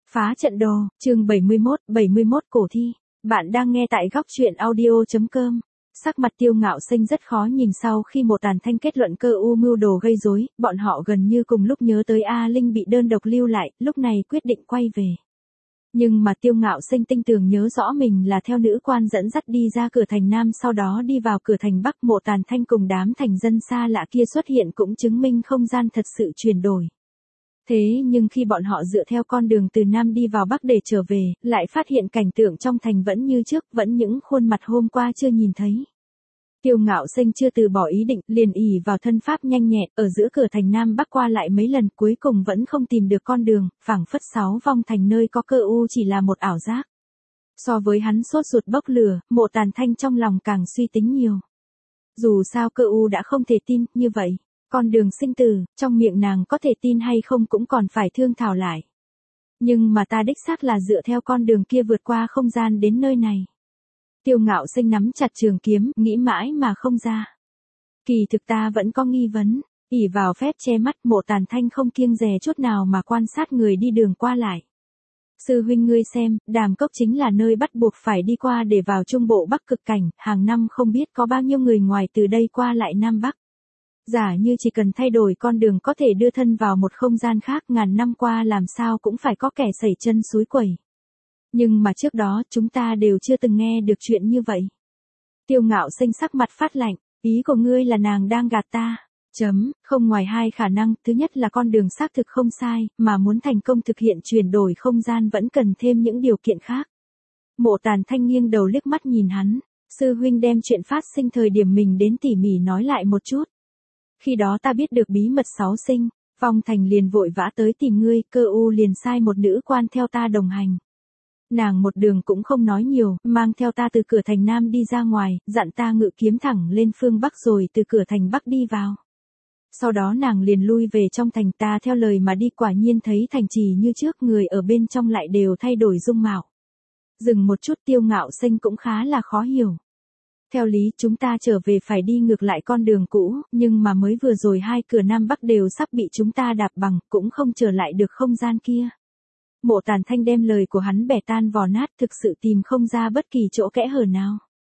Phá trận đồ, chương 71 cổ thi. Bạn đang nghe tại góc truyện audio.com. Sắc mặt Tiêu Ngạo Xanh rất khó nhìn sau khi Mộ Tàn Thanh kết luận Cơ U mưu đồ gây rối, bọn họ gần như cùng lúc nhớ tới A Linh bị đơn độc lưu lại, lúc này quyết định quay về. Nhưng mà Tiêu Ngạo Xanh tinh tường nhớ rõ mình là theo nữ quan dẫn dắt đi ra cửa thành Nam, sau đó đi vào cửa thành Bắc. Mộ Tàn Thanh cùng đám thành dân xa lạ kia xuất hiện cũng chứng minh không gian thật sự chuyển đổi. Thế nhưng khi bọn họ dựa theo con đường từ Nam đi vào Bắc để trở về, lại phát hiện cảnh tượng trong thành vẫn như trước, vẫn những khuôn mặt hôm qua chưa nhìn thấy. Tiêu Ngạo Xanh chưa từ bỏ ý định, liền ỷ vào thân pháp nhanh nhẹn, ở giữa cửa thành Nam Bắc qua lại mấy lần, cuối cùng vẫn không tìm được con đường, phảng phất 6 vong thành nơi có Cơ U chỉ là một ảo giác. So với hắn sốt ruột bốc lửa, Mộ Tàn Thanh trong lòng càng suy tính nhiều. Dù sao Cơ U đã không thể tin, như vậy, con đường sinh tử, trong miệng nàng có thể tin hay không cũng còn phải thương thảo lại. Nhưng mà ta đích xác là dựa theo con đường kia vượt qua không gian đến nơi này. Tiêu Ngạo Xanh nắm chặt trường kiếm, nghĩ mãi mà không ra. Kỳ thực ta vẫn có nghi vấn, ỷ vào phép che mắt, Mộ Tàn Thanh không kiêng dè chút nào mà quan sát người đi đường qua lại. Sư huynh ngươi xem, Đàm Cốc chính là nơi bắt buộc phải đi qua để vào Trung Bộ Bắc Cực Cảnh, hàng năm không biết có bao nhiêu người ngoài từ đây qua lại Nam Bắc. Giả như chỉ cần thay đổi con đường có thể đưa thân vào một không gian khác, ngàn năm qua làm sao cũng phải có kẻ sẩy chân xúi quẩy. Nhưng mà trước đó chúng ta đều chưa từng nghe được chuyện như vậy. Tiêu Ngạo Xanh sắc mặt phát lạnh, ý của ngươi là nàng đang gạt ta. Không ngoài hai khả năng, thứ nhất là con đường xác thực không sai, mà muốn thành công thực hiện chuyển đổi không gian vẫn cần thêm những điều kiện khác. Mộ Tàn Thanh nghiêng đầu liếc mắt nhìn hắn, sư huynh đem chuyện phát sinh thời điểm mình đến tỉ mỉ nói lại một chút. Khi đó ta biết được bí mật 6 sinh, vong thành liền vội vã tới tìm ngươi, Cơ U liền sai một nữ quan theo ta đồng hành. Nàng một đường cũng không nói nhiều, mang theo ta từ cửa thành Nam đi ra ngoài, dặn ta ngự kiếm thẳng lên phương Bắc rồi từ cửa thành Bắc đi vào. Sau đó nàng liền lui về trong thành, ta theo lời mà đi, quả nhiên thấy thành trì như trước, người ở bên trong lại đều thay đổi dung mạo. Dừng một chút, Tiêu Ngạo Xanh cũng khá là khó hiểu. Theo lý chúng ta trở về phải đi ngược lại con đường cũ, nhưng mà mới vừa rồi hai cửa Nam Bắc đều sắp bị chúng ta đạp bằng, cũng không trở lại được không gian kia. Mộ Tàn Thanh đem lời của hắn bẻ tan vò nát, thực sự tìm không ra bất kỳ chỗ kẽ hở nào.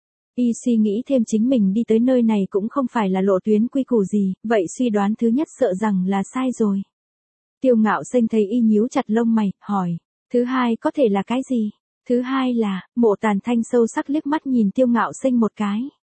Y suy nghĩ thêm, chính mình đi tới nơi này cũng không phải là lộ tuyến quy củ gì, vậy suy đoán thứ nhất sợ rằng là sai rồi. Tiêu Ngạo Xanh thấy y nhíu chặt lông mày, hỏi, thứ hai có thể là cái gì? Thứ hai là, Mộ Tàn Thanh sâu sắc liếc mắt nhìn Tiêu Ngạo Xanh một cái.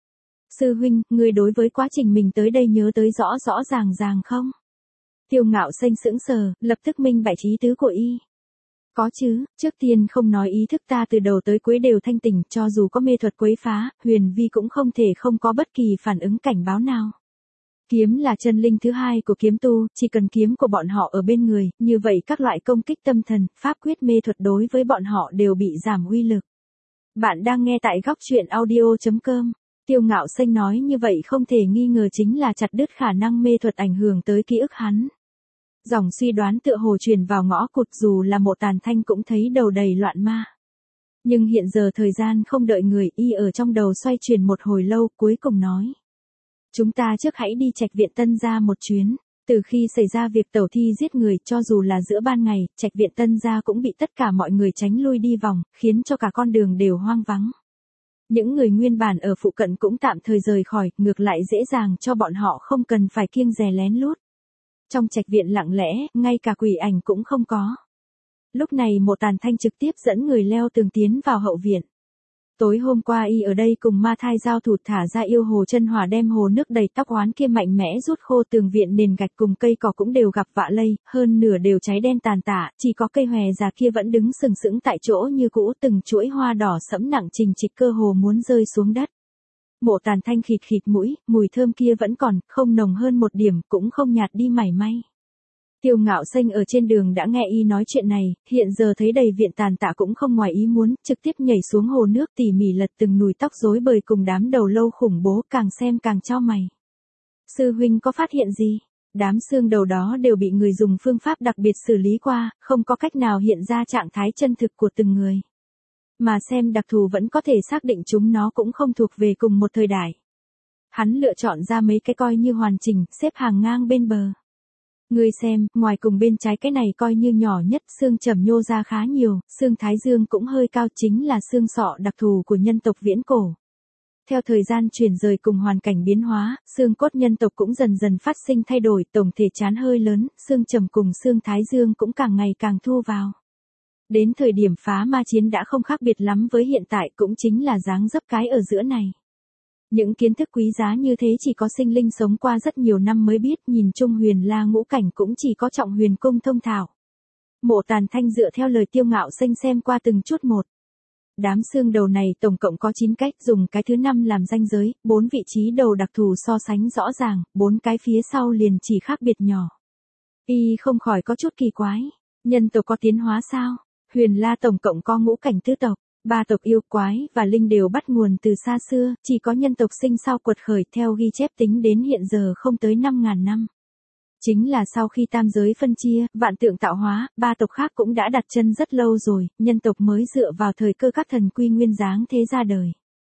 Sư huynh, ngươi đối với quá trình mình tới đây nhớ tới rõ rõ ràng không? Tiêu Ngạo Xanh sững sờ, lập tức minh bạch ý tứ của y. Có chứ, trước tiên không nói ý thức ta từ đầu tới cuối đều thanh tỉnh, cho dù có mê thuật quấy phá, huyền vi cũng không thể không có bất kỳ phản ứng cảnh báo nào. Kiếm là chân linh thứ hai của kiếm tu, chỉ cần kiếm của bọn họ ở bên người, như vậy các loại công kích tâm thần, pháp quyết mê thuật đối với bọn họ đều bị giảm uy lực. Bạn đang nghe tại góc truyện audio.com. Tiêu Ngạo Xanh nói như vậy không thể nghi ngờ chính là chặt đứt khả năng mê thuật ảnh hưởng tới ký ức hắn. Dòng suy đoán tựa hồ truyền vào ngõ cụt, dù là Mộ Tàn Thanh cũng thấy đầu đầy loạn ma. Nhưng hiện giờ thời gian không đợi người, y ở trong đầu xoay chuyển một hồi lâu, cuối cùng nói. Chúng ta trước hãy đi Trạch viện Tân Gia một chuyến. Từ khi xảy ra việc tẩu thi giết người, cho dù là giữa ban ngày, Trạch viện Tân Gia cũng bị tất cả mọi người tránh lui đi vòng, khiến cho cả con đường đều hoang vắng. Những người nguyên bản ở phụ cận cũng tạm thời rời khỏi, ngược lại dễ dàng cho bọn họ không cần phải kiêng dè lén lút. Trong Trạch viện lặng lẽ, ngay cả quỷ ảnh cũng không có. Lúc này Mộ Tàn Thanh trực tiếp dẫn người leo tường tiến vào hậu viện. Tối hôm qua y ở đây cùng ma thai giao thủ, thả ra yêu hồ chân hỏa đem hồ nước đầy tóc oán kia mạnh mẽ rút khô, tường viện nền gạch cùng cây cỏ cũng đều gặp vạ lây, hơn nửa đều cháy đen tàn tạ, chỉ có cây hòe già kia vẫn đứng sừng sững tại chỗ như cũ, từng chuỗi hoa đỏ sẫm nặng trình trịch cơ hồ muốn rơi xuống đất. Mộ Tàn Thanh khịt khịt mũi, mùi thơm kia vẫn còn, không nồng hơn một điểm, cũng không nhạt đi mảy may. Tiêu Ngạo Xanh ở trên đường đã nghe y nói chuyện này, hiện giờ thấy đầy viện tàn tạ cũng không ngoài ý muốn, trực tiếp nhảy xuống hồ nước tỉ mỉ lật từng nùi tóc rối bời cùng đám đầu lâu khủng bố, càng xem càng chau mày. Sư huynh có phát hiện gì? Đám xương đầu đó đều bị người dùng phương pháp đặc biệt xử lý qua, không có cách nào hiện ra trạng thái chân thực của từng người. Mà xem đặc thù vẫn có thể xác định chúng nó cũng không thuộc về cùng một thời đại. Hắn lựa chọn ra mấy cái coi như hoàn chỉnh, xếp hàng ngang bên bờ. Ngươi xem, ngoài cùng bên trái cái này coi như nhỏ nhất, xương chẩm nhô ra khá nhiều, xương thái dương cũng hơi cao, chính là xương sọ đặc thù của nhân tộc viễn cổ. Theo thời gian chuyển rời cùng hoàn cảnh biến hóa, xương cốt nhân tộc cũng dần dần phát sinh thay đổi, tổng thể trán hơi lớn, xương chẩm cùng xương thái dương cũng càng ngày càng thu vào. Đến thời điểm phá ma chiến đã không khác biệt lắm với hiện tại, cũng chính là dáng dấp cái ở giữa này. Những kiến thức quý giá như thế chỉ có sinh linh sống qua rất nhiều năm mới biết, nhìn chung Huyền La ngũ cảnh cũng chỉ có Trọng Huyền cung thông thạo. Mộ Tàn Thanh dựa theo lời Tiêu Ngạo Xanh xem qua từng chút một. Đám xương đầu này tổng cộng có 9 cách, dùng cái thứ 5 làm ranh giới, 4 vị trí đầu đặc thù so sánh rõ ràng, 4 cái phía sau liền chỉ khác biệt nhỏ. Y không khỏi có chút kỳ quái, nhân tộc có tiến hóa sao? Huyền La tổng cộng có ngũ cảnh tứ tộc, 3 tộc yêu quái và linh đều bắt nguồn từ xa xưa, chỉ có nhân tộc sinh sau quật khởi, theo ghi chép tính đến hiện giờ không tới 5.000 năm. Chính là sau khi tam giới phân chia, vạn tượng tạo hóa, 3 tộc khác cũng đã đặt chân rất lâu rồi, nhân tộc mới dựa vào thời cơ các thần quy nguyên dáng thế ra đời.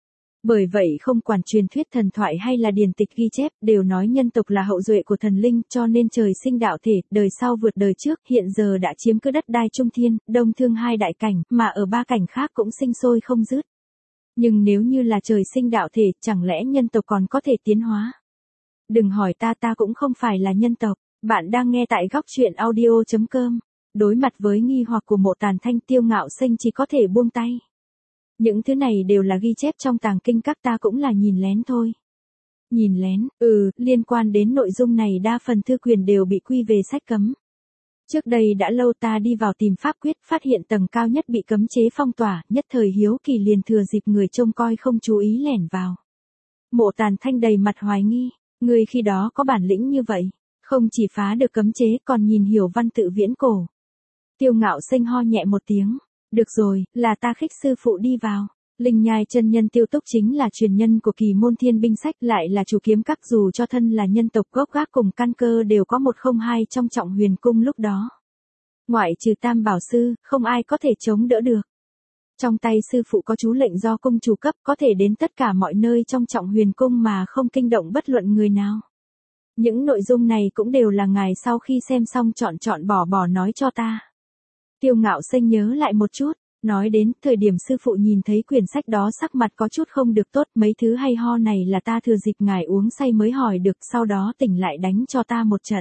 Bởi vậy không quản truyền thuyết thần thoại hay là điển tịch ghi chép, đều nói nhân tộc là hậu duệ của thần linh, cho nên trời sinh đạo thể, đời sau vượt đời trước, hiện giờ đã chiếm cứ đất đai trung thiên, đông thương 2 đại cảnh, mà ở 3 cảnh khác cũng sinh sôi không dứt. Nhưng nếu như là trời sinh đạo thể, chẳng lẽ nhân tộc còn có thể tiến hóa? Đừng hỏi ta cũng không phải là nhân tộc. Bạn đang nghe tại góc truyện audio.com. Đối mặt với nghi hoặc của Mộ Tàn Thanh, Tiêu Ngạo Xanh chỉ có thể buông tay. Những thứ này đều là ghi chép trong tàng kinh, các ta cũng là nhìn lén thôi. Nhìn lén, liên quan đến nội dung này đa phần thư quyền đều bị quy về sách cấm. Trước đây đã lâu ta đi vào tìm pháp quyết, phát hiện tầng cao nhất bị cấm chế phong tỏa, nhất thời hiếu kỳ liền thừa dịp người trông coi không chú ý lẻn vào. Mộ Tàn Thanh đầy mặt hoài nghi, người khi đó có bản lĩnh như vậy, không chỉ phá được cấm chế còn nhìn hiểu văn tự viễn cổ. Tiêu Ngạo Xanh ho nhẹ một tiếng, được rồi, là ta khích sư phụ đi vào. Linh Nhai chân nhân Tiêu Túc chính là truyền nhân của Kỳ Môn Thiên Binh Sách, lại là chủ kiếm các, dù cho thân là nhân tộc gốc gác cùng căn cơ đều có 102 trong Trọng Huyền cung lúc đó. Ngoại trừ Tam Bảo Sư, không ai có thể chống đỡ được. Trong tay sư phụ có chú lệnh do cung chủ cấp, có thể đến tất cả mọi nơi trong Trọng Huyền cung mà không kinh động bất luận người nào. Những nội dung này cũng đều là ngài sau khi xem xong chọn bỏ nói cho ta. Tiêu Ngạo Xanh nhớ lại một chút, nói đến thời điểm sư phụ nhìn thấy quyển sách đó sắc mặt có chút không được tốt, mấy thứ hay ho này là ta thừa dịp ngài uống say mới hỏi được, sau đó tỉnh lại đánh cho ta một trận.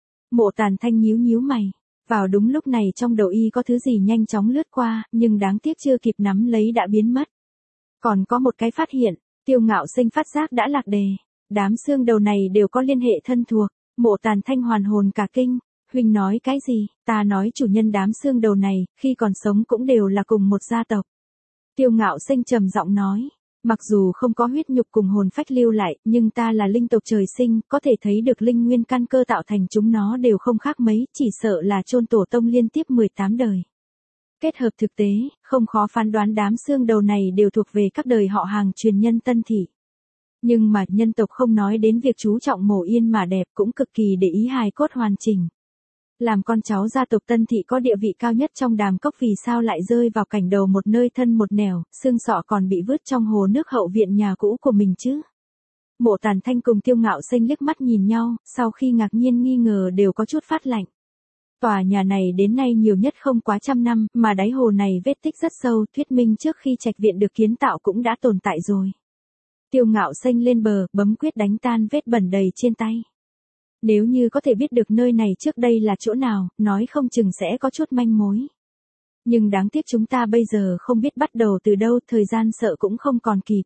Mộ Tàn Thanh nhíu mày, vào đúng lúc này trong đầu y có thứ gì nhanh chóng lướt qua, nhưng đáng tiếc chưa kịp nắm lấy đã biến mất. Còn có một cái phát hiện, Tiêu Ngạo Xanh phát giác đã lạc đề. Đám xương đầu này đều có liên hệ thân thuộc. Mộ Tàn Thanh hoàn hồn cả kinh. Huynh nói cái gì? Ta nói chủ nhân đám xương đầu này, khi còn sống cũng đều là cùng một gia tộc. Tiêu Ngạo Xanh trầm giọng nói. Mặc dù không có huyết nhục cùng hồn phách lưu lại, nhưng ta là linh tộc trời sinh, có thể thấy được linh nguyên căn cơ tạo thành chúng nó đều không khác mấy, chỉ sợ là chôn tổ tông liên tiếp 18 đời. Kết hợp thực tế, không khó phán đoán đám xương đầu này đều thuộc về các đời họ hàng truyền nhân Tân Thị. Nhưng mà nhân tộc không nói đến việc chú trọng mổ yên mà đẹp, cũng cực kỳ để ý hài cốt hoàn chỉnh. Làm con cháu gia tộc Tân Thị có địa vị cao nhất trong Đàm Cốc, vì sao lại rơi vào cảnh đầu một nơi thân một nẻo, xương sọ còn bị vứt trong hồ nước hậu viện nhà cũ của mình chứ? Mộ Tàn Thanh cùng Tiêu Ngạo Xanh liếc mắt nhìn nhau, sau khi ngạc nhiên nghi ngờ đều có chút phát lạnh. Tòa nhà này đến nay nhiều nhất không quá 100 năm, mà đáy hồ này vết tích rất sâu, thuyết minh trước khi trạch viện được kiến tạo cũng đã tồn tại rồi. Tiêu Ngạo Xanh lên bờ, bấm quyết đánh tan vết bẩn đầy trên tay. Nếu như có thể biết được nơi này trước đây là chỗ nào, nói không chừng sẽ có chút manh mối. Nhưng đáng tiếc chúng ta bây giờ không biết bắt đầu từ đâu, thời gian sợ cũng không còn kịp.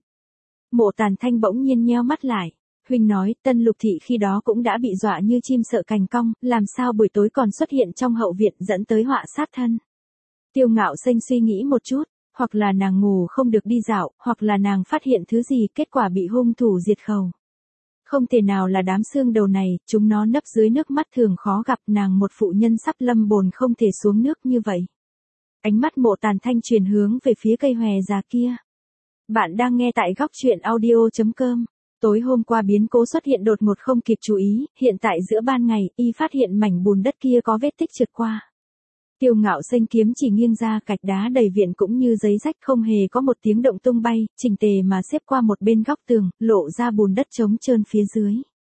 Mộ Tàn Thanh bỗng nhiên nheo mắt lại. Huynh nói, Tân Lục Thị khi đó cũng đã bị dọa như chim sợ cành cong, làm sao buổi tối còn xuất hiện trong hậu viện dẫn tới họa sát thân. Tiêu Ngạo Xanh suy nghĩ một chút. Hoặc là nàng ngủ không được đi dạo, hoặc là nàng phát hiện thứ gì, kết quả bị hung thủ diệt khẩu. Không thể nào là đám xương đầu này, chúng nó nấp dưới nước mắt thường khó gặp, nàng một phụ nhân sắp lâm bồn không thể xuống nước như vậy. Ánh mắt Mộ Tàn Thanh chuyển hướng về phía cây hòe già kia. Bạn đang nghe tại góc truyện audio.com. Tối hôm qua biến cố xuất hiện đột ngột không kịp chú ý, hiện tại giữa ban ngày, y phát hiện mảnh bùn đất kia có vết tích trượt qua. Tiêu Ngạo Xanh kiếm chỉ nghiêng ra, gạch đá đầy viện cũng như giấy rách, không hề có một tiếng động tung bay, chỉnh tề mà xếp qua một bên góc tường, lộ ra bùn đất trống trơn phía dưới.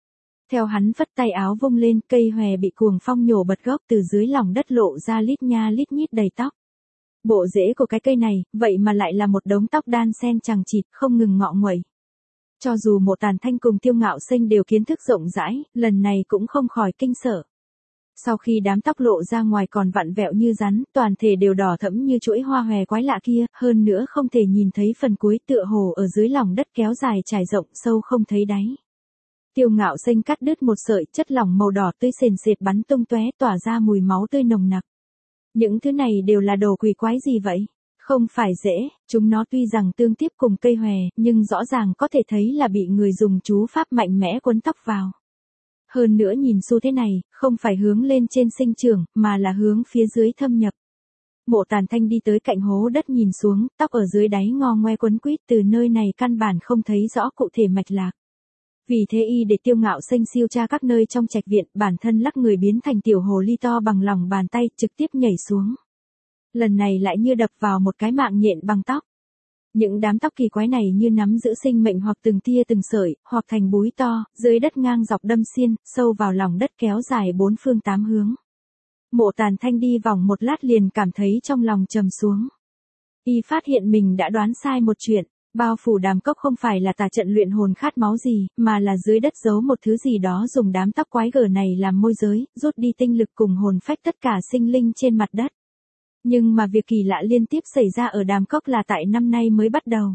Theo hắn phất tay áo vung lên, cây hòe bị cuồng phong nhổ bật gốc từ dưới lòng đất lộ ra lít nha lít nhít đầy tóc. Bộ rễ của cái cây này, vậy mà lại là một đống tóc đan xen chằng chịt, không ngừng ngọ nguậy. Cho dù Mộ Tàn Thanh cùng Tiêu Ngạo Xanh đều kiến thức rộng rãi, lần này cũng không khỏi kinh sợ. Sau khi đám tóc lộ ra ngoài còn vặn vẹo như rắn, toàn thể đều đỏ thẫm như chuỗi hoa hòe quái lạ kia, hơn nữa không thể nhìn thấy phần cuối, tựa hồ ở dưới lòng đất kéo dài trải rộng sâu không thấy đáy. Tiêu Ngạo Xanh cắt đứt một sợi, chất lỏng màu đỏ tươi sền sệt bắn tung tóe, tỏa ra mùi máu tươi nồng nặc. Những thứ này đều là đồ quỷ quái gì vậy? Không phải dễ, chúng nó tuy rằng tương tiếp cùng cây hòe, nhưng rõ ràng có thể thấy là bị người dùng chú pháp mạnh mẽ quấn tóc vào. Hơn nữa nhìn xu thế này, không phải hướng lên trên sinh trưởng, mà là hướng phía dưới thâm nhập. Mộ Tàn Thanh đi tới cạnh hố đất nhìn xuống, tóc ở dưới đáy ngo ngoe quấn quýt, từ nơi này căn bản không thấy rõ cụ thể mạch lạc. Vì thế y để Tiêu Ngạo Xanh siêu tra các nơi trong trạch viện, bản thân lắc người biến thành tiểu hồ ly to bằng lòng bàn tay, trực tiếp nhảy xuống. Lần này lại như đập vào một cái mạng nhện bằng tóc. Những đám tóc kỳ quái này như nắm giữ sinh mệnh, hoặc từng tia từng sợi, hoặc thành búi to, dưới đất ngang dọc đâm xiên, sâu vào lòng đất kéo dài bốn phương tám hướng. Mộ Tàn Thanh đi vòng một lát liền cảm thấy trong lòng trầm xuống. Y phát hiện mình đã đoán sai một chuyện. Bao phủ đàm cốc không phải là tà trận luyện hồn khát máu gì, mà là dưới đất giấu một thứ gì đó dùng đám tóc quái gở này làm môi giới, rút đi tinh lực cùng hồn phách tất cả sinh linh trên mặt đất. Nhưng mà việc kỳ lạ liên tiếp xảy ra ở đàm cốc là tại năm nay mới bắt đầu.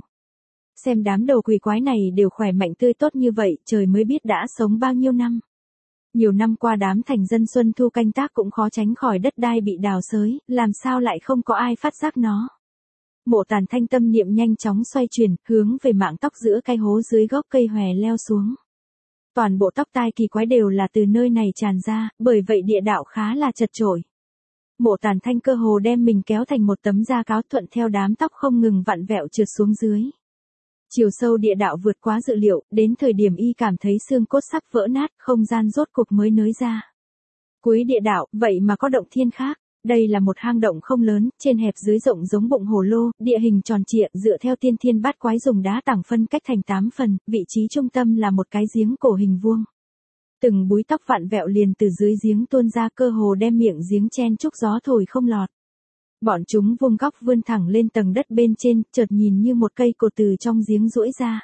Xem đám đầu quỷ quái này đều khỏe mạnh tươi tốt như vậy, trời mới biết đã sống bao nhiêu năm. Nhiều năm qua đám thành dân xuân thu canh tác cũng khó tránh khỏi đất đai bị đào xới, làm sao lại không có ai phát giác nó. Mộ Tàn Thanh tâm niệm nhanh chóng xoay chuyển, hướng về mảng tóc giữa cái hố dưới gốc cây hòe leo xuống. Toàn bộ tóc tai kỳ quái đều là từ nơi này tràn ra, bởi vậy địa đạo khá là chật chội. Mộ Tàn Thanh cơ hồ đem mình kéo thành một tấm da cáo, thuận theo đám tóc không ngừng vặn vẹo trượt xuống dưới. Chiều sâu địa đạo vượt quá dự liệu, đến thời điểm y cảm thấy xương cốt sắp vỡ nát, không gian rốt cục mới nới ra. Cuối địa đạo, vậy mà có động thiên khác. Đây là một hang động không lớn, trên hẹp dưới rộng giống bụng hồ lô, địa hình tròn trịa, dựa theo tiên thiên bát quái dùng đá tảng phân cách thành 8 phần, vị trí trung tâm là một cái giếng cổ hình vuông. Từng búi tóc vặn vẹo liền từ dưới giếng tuôn ra, cơ hồ đem miệng giếng chen chúc gió thổi không lọt. Bọn chúng vuông góc vươn thẳng lên tầng đất bên trên, chợt nhìn như một cây cột từ trong giếng duỗi ra.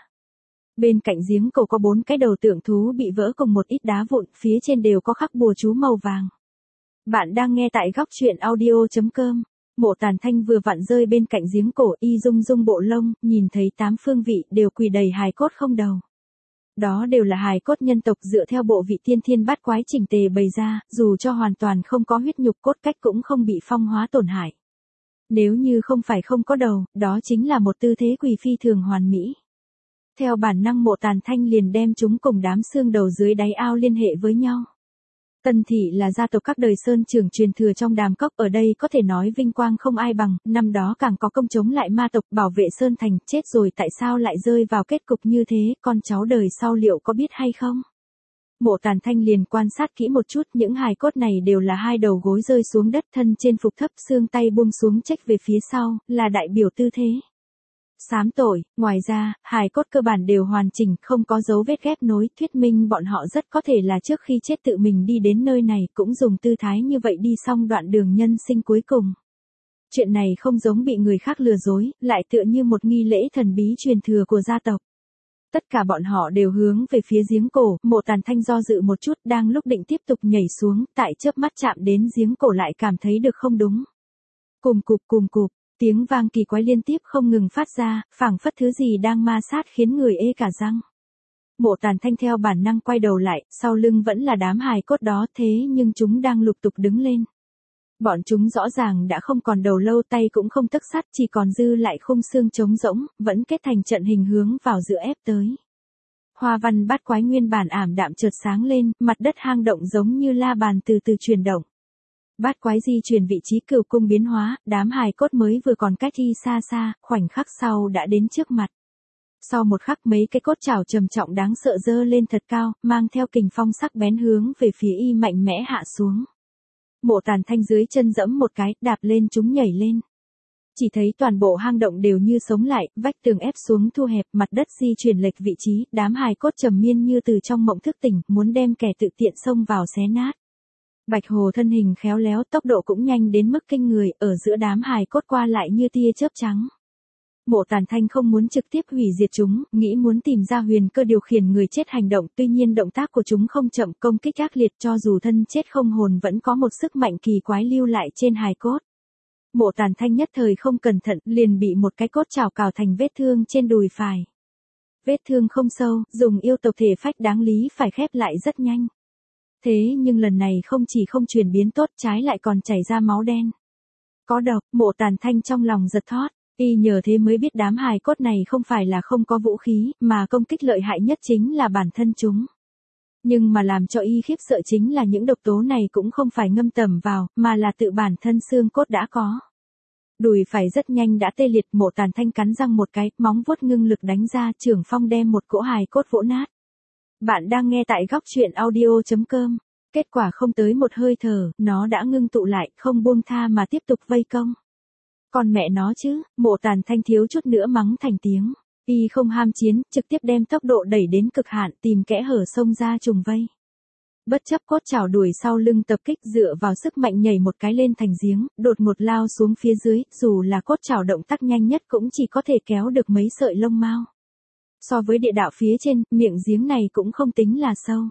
Bên cạnh giếng cổ có 4 cái đầu tượng thú bị vỡ cùng một ít đá vụn, phía trên đều có khắc bùa chú màu vàng. Bạn đang nghe tại góc truyện audio.com. Mộ Tàn Thanh vừa vặn rơi bên cạnh giếng cổ, y rung rung bộ lông, nhìn thấy 8 phương vị đều quỳ đầy hài cốt không đầu. Đó đều là hài cốt nhân tộc dựa theo bộ vị tiên thiên bát quái chỉnh tề bày ra, dù cho hoàn toàn không có huyết nhục cốt cách cũng không bị phong hóa tổn hại. Nếu như không phải không có đầu, đó chính là một tư thế quỳ phi thường hoàn mỹ. Theo bản năng Mộ Tàn Thanh liền đem chúng cùng đám xương đầu dưới đáy ao liên hệ với nhau. Tân Thị là gia tộc các đời Sơn trưởng truyền thừa trong đàm cốc, ở đây có thể nói vinh quang không ai bằng, năm đó càng có công chống lại ma tộc, bảo vệ Sơn Thành, chết rồi tại sao lại rơi vào kết cục như thế, con cháu đời sau liệu có biết hay không? Mộ Tàn Thanh liền quan sát kỹ một chút, những hài cốt này đều là hai đầu gối rơi xuống đất, thân trên phục thấp, xương tay buông xuống chếch về phía sau, là đại biểu tư thế sám tội. Ngoài ra, hài cốt cơ bản đều hoàn chỉnh, không có dấu vết ghép nối, thuyết minh bọn họ rất có thể là trước khi chết tự mình đi đến nơi này, cũng dùng tư thái như vậy đi xong đoạn đường nhân sinh cuối cùng. Chuyện này không giống bị người khác lừa dối, lại tựa như một nghi lễ thần bí truyền thừa của gia tộc. Tất cả bọn họ đều hướng về phía giếng cổ, Mộ Tàn Thanh do dự một chút, đang lúc định tiếp tục nhảy xuống, tại chớp mắt chạm đến giếng cổ lại cảm thấy được không đúng. Cùm cụp. Tiếng vang kỳ quái liên tiếp không ngừng phát ra, phảng phất thứ gì đang ma sát khiến người ê cả răng. Mộ Tàn Thanh theo bản năng quay đầu lại, sau lưng vẫn là đám hài cốt đó, thế nhưng chúng đang lục tục đứng lên. Bọn chúng rõ ràng đã không còn đầu lâu, tay cũng không tấc sắt, chỉ còn dư lại khung xương trống rỗng, vẫn kết thành trận hình hướng vào giữa ép tới. Hoa văn bát quái nguyên bản ảm đạm chợt sáng lên, mặt đất hang động giống như la bàn từ từ chuyển động. Bát quái di chuyển vị trí cửu cung biến hóa, đám hài cốt mới vừa còn cách y xa xa, khoảnh khắc sau đã đến trước mặt. Sau một khắc mấy cái cốt chảo trầm trọng đáng sợ dơ lên thật cao, mang theo kình phong sắc bén hướng về phía y mạnh mẽ hạ xuống. Mộ Tàn Thanh dưới chân dẫm một cái, đạp lên chúng nhảy lên. Chỉ thấy toàn bộ hang động đều như sống lại, vách tường ép xuống thu hẹp, mặt đất di chuyển lệch vị trí, đám hài cốt trầm miên như từ trong mộng thức tỉnh, muốn đem kẻ tự tiện xông vào xé nát. Bạch Hồ thân hình khéo léo, tốc độ cũng nhanh đến mức kinh người, ở giữa đám hài cốt qua lại như tia chớp trắng. Mộ Tàn Thanh không muốn trực tiếp hủy diệt chúng, nghĩ muốn tìm ra huyền cơ điều khiển người chết hành động, tuy nhiên động tác của chúng không chậm, công kích ác liệt, cho dù thân chết không hồn vẫn có một sức mạnh kỳ quái lưu lại trên hài cốt. Mộ Tàn Thanh nhất thời không cẩn thận, liền bị một cái cốt chảo cào thành vết thương trên đùi phải. Vết thương không sâu, dùng yêu tộc thể phách đáng lý phải khép lại rất nhanh. Thế nhưng lần này không chỉ không chuyển biến tốt, trái lại còn chảy ra máu đen. Có độc, Mộ Tàn Thanh trong lòng giật thót, y nhờ thế mới biết đám hài cốt này không phải là không có vũ khí, mà công kích lợi hại nhất chính là bản thân chúng. Nhưng mà làm cho y khiếp sợ chính là những độc tố này cũng không phải ngâm tẩm vào, mà là tự bản thân xương cốt đã có. Đùi phải rất nhanh đã tê liệt, Mộ Tàn Thanh cắn răng một cái, móng vuốt ngưng lực đánh ra, Trưởng Phong đem một cỗ hài cốt vỗ nát. Bạn đang nghe tại góc truyện audio.com. Kết quả không tới một hơi thở, nó đã ngưng tụ lại, không buông tha mà tiếp tục vây công. Còn mẹ nó chứ, Mộ Tàn Thanh thiếu chút nữa mắng thành tiếng. Y không ham chiến, trực tiếp đem tốc độ đẩy đến cực hạn, tìm kẽ hở xông ra trùng vây. Bất chấp cốt chảo đuổi sau lưng tập kích, dựa vào sức mạnh nhảy một cái lên thành giếng, đột ngột lao xuống phía dưới, dù là cốt chảo động tác nhanh nhất cũng chỉ có thể kéo được mấy sợi lông mao. So với địa đạo phía trên, miệng giếng này cũng không tính là sâu.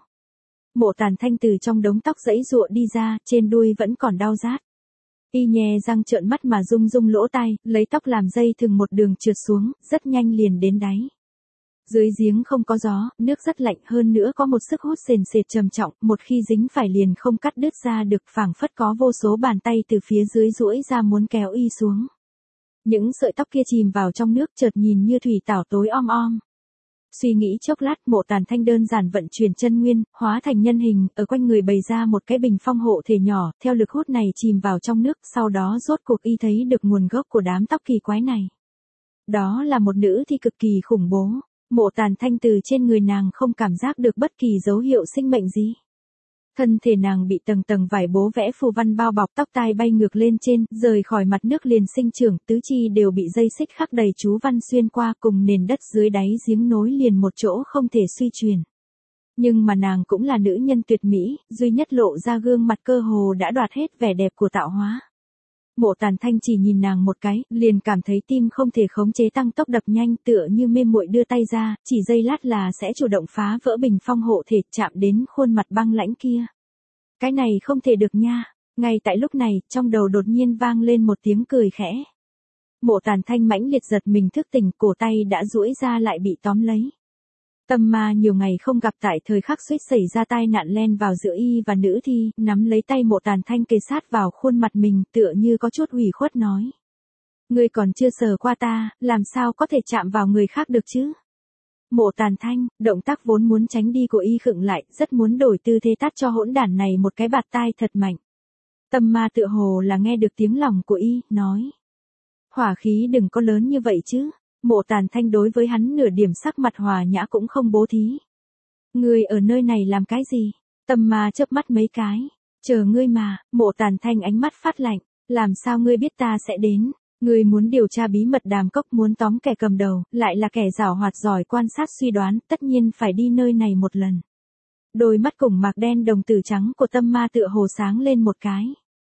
Mộ Tàn Thanh từ trong đống tóc giãy giụa đi ra, trên đuôi vẫn còn đau rát. Y nhè răng trợn mắt mà rung rung lỗ tai, lấy tóc làm dây thừng một đường trượt xuống, rất nhanh liền đến đáy. Dưới giếng không có gió, nước rất lạnh, hơn nữa có một sức hút sền sệt trầm trọng, một khi dính phải liền không cắt đứt ra được, phảng phất có vô số bàn tay từ phía dưới duỗi ra muốn kéo y xuống. Những sợi tóc kia chìm vào trong nước, chợt nhìn như thủy tảo tối om om. Suy nghĩ chốc lát, Mộ Tàn Thanh đơn giản vận chuyển chân nguyên, hóa thành nhân hình, ở quanh người bày ra một cái bình phong hộ thể nhỏ, theo lực hút này chìm vào trong nước, sau đó rốt cuộc y thấy được nguồn gốc của đám tóc kỳ quái này. Đó là một nữ thi cực kỳ khủng bố. Mộ Tàn Thanh từ trên người nàng không cảm giác được bất kỳ dấu hiệu sinh mệnh gì. Thân thể nàng bị tầng tầng vải bố vẽ phù văn bao bọc, tóc tai bay ngược lên trên, rời khỏi mặt nước liền sinh trưởng, tứ chi đều bị dây xích khắc đầy chú văn xuyên qua, cùng nền đất dưới đáy giếng nối liền một chỗ không thể suy truyền. Nhưng mà nàng cũng là nữ nhân tuyệt mỹ, duy nhất lộ ra gương mặt cơ hồ đã đoạt hết vẻ đẹp của tạo hóa. Mộ Tàn Thanh chỉ nhìn nàng một cái, liền cảm thấy tim không thể khống chế tăng tốc đập nhanh, tựa như mê muội đưa tay ra, chỉ giây lát là sẽ chủ động phá vỡ bình phong hộ thể, chạm đến khuôn mặt băng lãnh kia. Cái này không thể được nha. Ngay tại lúc này, trong đầu đột nhiên vang lên một tiếng cười khẽ. Mộ Tàn Thanh mãnh liệt giật mình thức tỉnh, cổ tay đã duỗi ra lại bị tóm lấy. Tâm ma nhiều ngày không gặp tại thời khắc suýt xảy ra tai nạn len vào giữa y và nữ thi, nắm lấy tay Mộ Tàn Thanh kề sát vào khuôn mặt mình, tựa như có chút ủy khuất nói. Ngươi còn chưa sờ qua ta, làm sao có thể chạm vào người khác được chứ? Mộ Tàn Thanh, động tác vốn muốn tránh đi của y khựng lại, rất muốn đổi tư thế tát cho hỗn đản này một cái bạt tai thật mạnh. Tâm ma tựa hồ là nghe được tiếng lòng của y, nói. Hỏa khí đừng có lớn như vậy chứ. Mộ Tàn Thanh đối với hắn nửa điểm sắc mặt hòa nhã cũng không bố thí. Ngươi ở nơi này làm cái gì? Tâm ma chớp mắt mấy cái. Chờ ngươi mà. Mộ Tàn Thanh ánh mắt phát lạnh. Làm sao ngươi biết ta sẽ đến? Ngươi muốn điều tra bí mật Đàm Cốc, muốn tóm kẻ cầm đầu, lại là kẻ giảo hoạt giỏi quan sát suy đoán, tất nhiên phải đi nơi này một lần. Đôi mắt cùng mạc đen đồng tử trắng của tâm ma tựa hồ sáng lên một cái.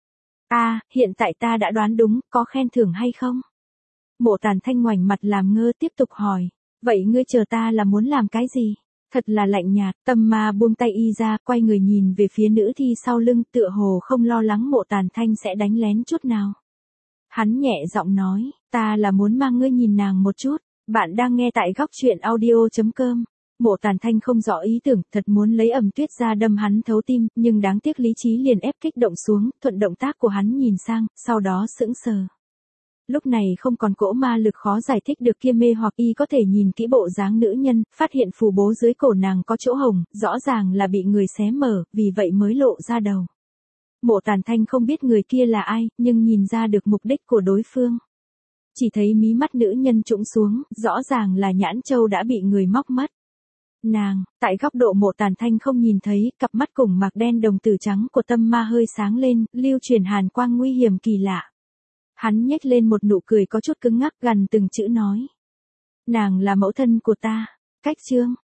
Hiện tại ta đã đoán đúng, có khen thưởng hay không? Mộ Tàn Thanh ngoảnh mặt làm ngơ tiếp tục hỏi. Vậy ngươi chờ ta là muốn làm cái gì? Thật là lạnh nhạt, tâm ma buông tay y ra, quay người nhìn về phía nữ thi sau lưng, tựa hồ không lo lắng Mộ Tàn Thanh sẽ đánh lén chút nào. Hắn nhẹ giọng nói, ta là muốn mang ngươi nhìn nàng một chút. Bạn đang nghe tại góc truyện audio.com. Mộ Tàn Thanh không rõ ý tưởng, thật muốn lấy ẩm tuyết ra đâm hắn thấu tim, nhưng đáng tiếc lý trí liền ép kích động xuống, thuận động tác của hắn nhìn sang, sau đó sững sờ. Lúc này không còn cỗ ma lực khó giải thích được kia mê hoặc, y có thể nhìn kỹ bộ dáng nữ nhân, phát hiện phù bố dưới cổ nàng có chỗ hồng, rõ ràng là bị người xé mở, vì vậy mới lộ ra đầu. Mộ Tàn Thanh không biết người kia là ai, nhưng nhìn ra được mục đích của đối phương. Chỉ thấy mí mắt nữ nhân trũng xuống, rõ ràng là nhãn châu đã bị người móc mất. Nàng, tại góc độ Mộ Tàn Thanh không nhìn thấy, cặp mắt cùng mạc đen đồng tử trắng của tâm ma hơi sáng lên, lưu truyền hàn quang nguy hiểm kỳ lạ. Hắn nhếch lên một nụ cười có chút cứng ngắc, gằn từng chữ nói. Nàng là mẫu thân của ta. Cách chương